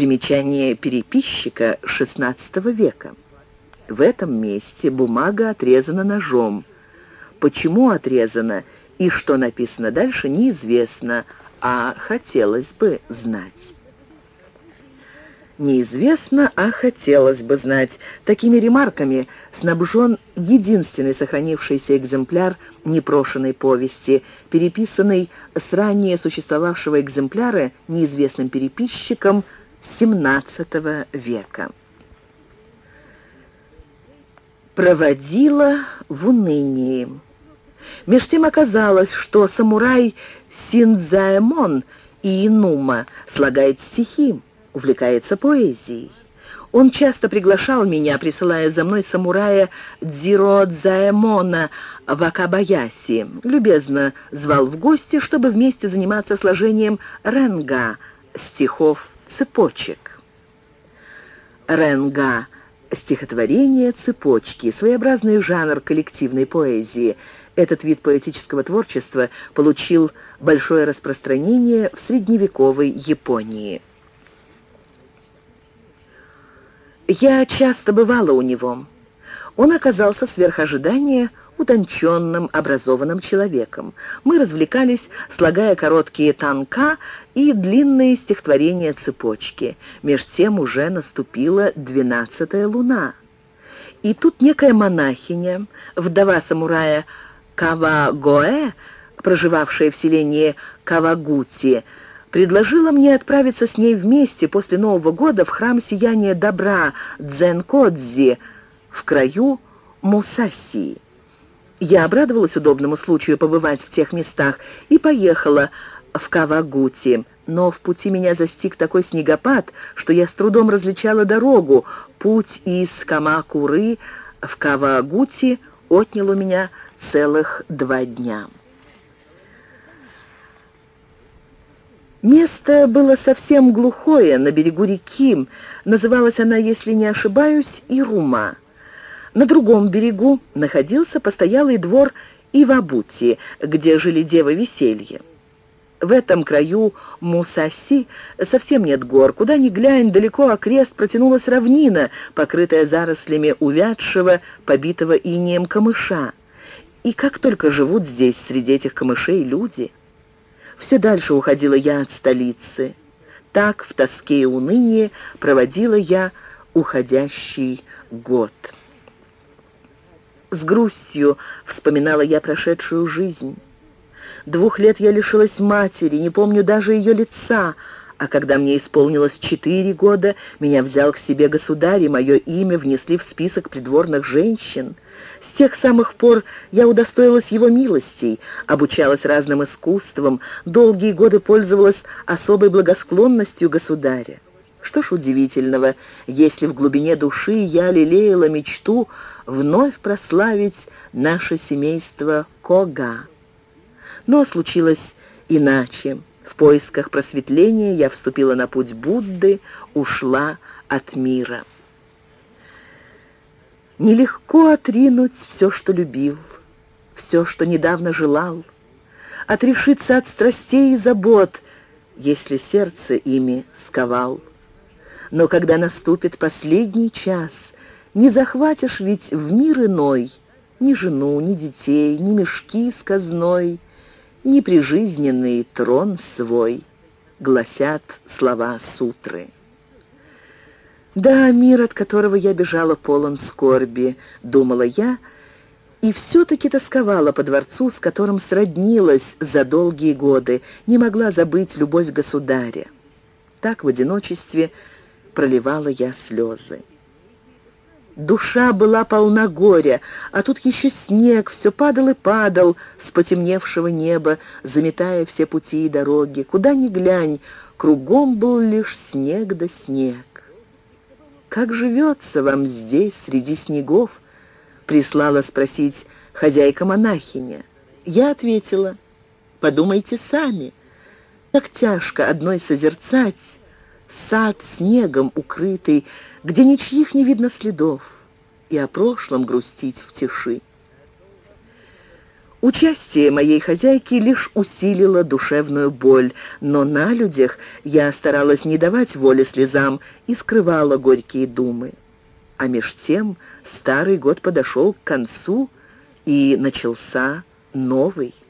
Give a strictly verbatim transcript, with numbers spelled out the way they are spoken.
Примечание переписчика шестнадцатого века. В этом месте бумага отрезана ножом. Почему отрезана и что написано дальше, неизвестно, а хотелось бы знать. Неизвестно, а хотелось бы знать. Такими ремарками снабжен единственный сохранившийся экземпляр непрошенной повести, переписанный с ранее существовавшего экземпляра неизвестным переписчиком семнадцатого века. Проводила в унынии. Меж тем оказалось, что самурай Синдзаэмон Иинума слагает стихи, увлекается поэзией. Он часто приглашал меня, присылая за мной самурая Дзиродзаэмона Вакабаяси, любезно звал в гости, чтобы вместе заниматься сложением ренга, стихов цепочек. Ренга — стихотворение цепочки, своеобразный жанр коллективной поэзии. Этот вид поэтического творчества получил большое распространение в средневековой Японии. Я часто бывала у него. Он оказался сверх ожидания утонченным, образованным человеком. Мы развлекались, слагая короткие танка и длинные стихотворения цепочки. Меж тем уже наступила двенадцатая луна. И тут некая монахиня, вдова самурая Кавагоэ, проживавшая в селении Кавагути, предложила мне отправиться с ней вместе после Нового года в храм сияния добра Дзенкодзи в краю Мусаси. Я обрадовалась удобному случаю побывать в тех местах и поехала в Кавагути, но в пути меня застиг такой снегопад, что я с трудом различала дорогу. Путь из Камакуры в Кавагути отнял у меня целых два дня. Место было совсем глухое, на берегу реки. Называлась она, если не ошибаюсь, Ирума. На другом берегу находился постоялый двор Ивабути, где жили девы веселья. В этом краю Мусаси совсем нет гор. Куда ни глянь, далеко окрест протянулась равнина, покрытая зарослями увядшего, побитого инеем камыша. И как только живут здесь, среди этих камышей, люди. Все дальше уходила я от столицы. Так, в тоске и унынии, проводила я уходящий год. С грустью вспоминала я прошедшую жизнь. Двух лет я лишилась матери, не помню даже ее лица, а когда мне исполнилось четыре года, меня взял к себе государь, и мое имя внесли в список придворных женщин. С тех самых пор я удостоилась его милостей, обучалась разным искусствам, долгие годы пользовалась особой благосклонностью государя. Что ж удивительного, если в глубине души я лелеяла мечту вновь прославить наше семейство Кога. Но случилось иначе. В поисках просветления я вступила на путь Будды, ушла от мира. Нелегко отринуть все, что любил, все, что недавно желал, отрешиться от страстей и забот, если сердце ими сковал. Но когда наступит последний час, не захватишь ведь в мир иной ни жену, ни детей, ни мешки с казной, ни прижизненный трон свой, гласят слова сутры. Да, мир, от которого я бежала, полон скорби, думала я, и все-таки тосковала по дворцу, с которым сроднилась за долгие годы, не могла забыть любовь государя. Так в одиночестве проливала я слезы. Душа была полна горя, а тут еще снег, все падал и падал с потемневшего неба, заметая все пути и дороги. Куда ни глянь, кругом был лишь снег да снег. «Как живется вам здесь, среди снегов?» — прислала спросить хозяйка-монахиня. Я ответила: «Подумайте сами, как тяжко одной созерцать сад снегом укрытый, где ничьих не видно следов, и о прошлом грустить в тиши». Участие моей хозяйки лишь усилило душевную боль, но на людях я старалась не давать воли слезам и скрывала горькие думы. А меж тем старый год подошел к концу, и начался новый.